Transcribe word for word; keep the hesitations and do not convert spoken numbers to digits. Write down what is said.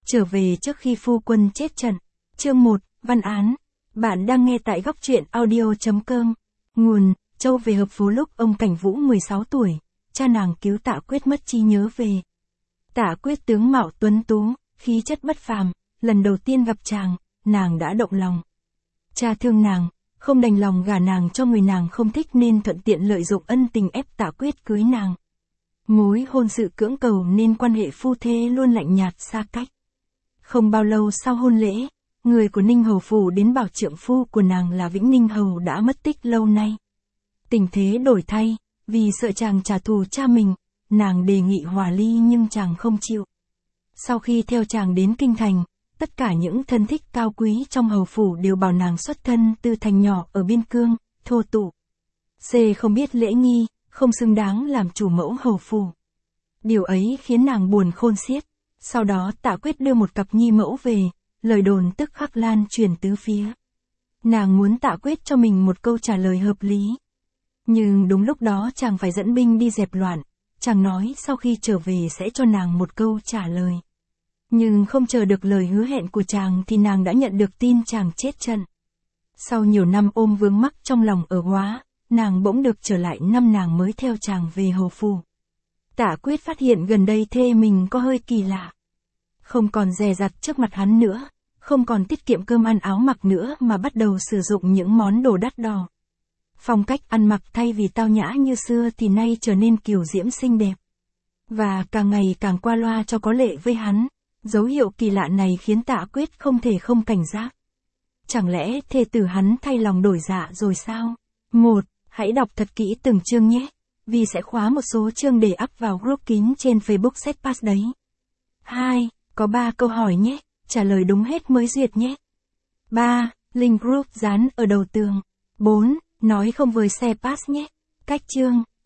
Trở về trước khi phu quân chết trận. Chương một, văn án. Bạn đang nghe tại góc truyện audio chấm com. Nguồn, Châu về hợp phố lúc ông Cảnh Vũ mười sáu tuổi, cha nàng cứu Tạ Quyết mất trí nhớ về. Tạ Quyết tướng mạo tuấn tú, khí chất bất phàm, lần đầu tiên gặp chàng, nàng đã động lòng. Cha thương nàng, không đành lòng gả nàng cho người nàng không thích nên thuận tiện lợi dụng ân tình ép Tạ Quyết cưới nàng. Mối hôn sự cưỡng cầu nên quan hệ phu thê luôn lạnh nhạt xa cách. Không bao lâu sau hôn lễ, người của Ninh Hầu Phủ đến bảo trượng phu của nàng là Vĩnh Ninh Hầu đã mất tích lâu nay. Tình thế đổi thay, vì sợ chàng trả thù cha mình, nàng đề nghị hòa ly nhưng chàng không chịu. Sau khi theo chàng đến Kinh Thành, tất cả những thân thích cao quý trong Hầu Phủ đều bảo nàng xuất thân từ thành nhỏ ở biên cương, thô tục. C không biết lễ nghi, không xứng đáng làm chủ mẫu Hầu Phủ. Điều ấy khiến nàng buồn khôn xiết. Sau đó Tạ Quyết đưa một cặp nhi mẫu về, lời đồn tức khắc lan truyền tứ phía. Nàng muốn Tạ Quyết cho mình một câu trả lời hợp lý. Nhưng đúng lúc đó chàng phải dẫn binh đi dẹp loạn, chàng nói sau khi trở về sẽ cho nàng một câu trả lời. Nhưng không chờ được lời hứa hẹn của chàng thì nàng đã nhận được tin chàng chết trận. Sau nhiều năm ôm vướng mắc trong lòng ở Hóa, nàng bỗng được trở lại năm nàng mới theo chàng về Hầu Phủ. Tạ Quyết phát hiện gần đây thê mình có hơi kỳ lạ. Không còn dè dặt trước mặt hắn nữa, không còn tiết kiệm cơm ăn áo mặc nữa mà bắt đầu sử dụng những món đồ đắt đỏ. Phong cách ăn mặc thay vì tao nhã như xưa thì nay trở nên kiều diễm xinh đẹp. Và càng ngày càng qua loa cho có lệ với hắn, dấu hiệu kỳ lạ này khiến Tạ Quyết không thể không cảnh giác. Chẳng lẽ thê tử hắn thay lòng đổi dạ rồi sao? một. Hãy đọc thật kỹ từng chương nhé. Vì sẽ khóa một số chương để up vào group kín trên Facebook Setpass đấy. hai. Có ba câu hỏi nhé, trả lời đúng hết mới duyệt nhé. ba. Link group dán ở đầu tường. bốn. Nói không với Setpass nhé. Cách chương.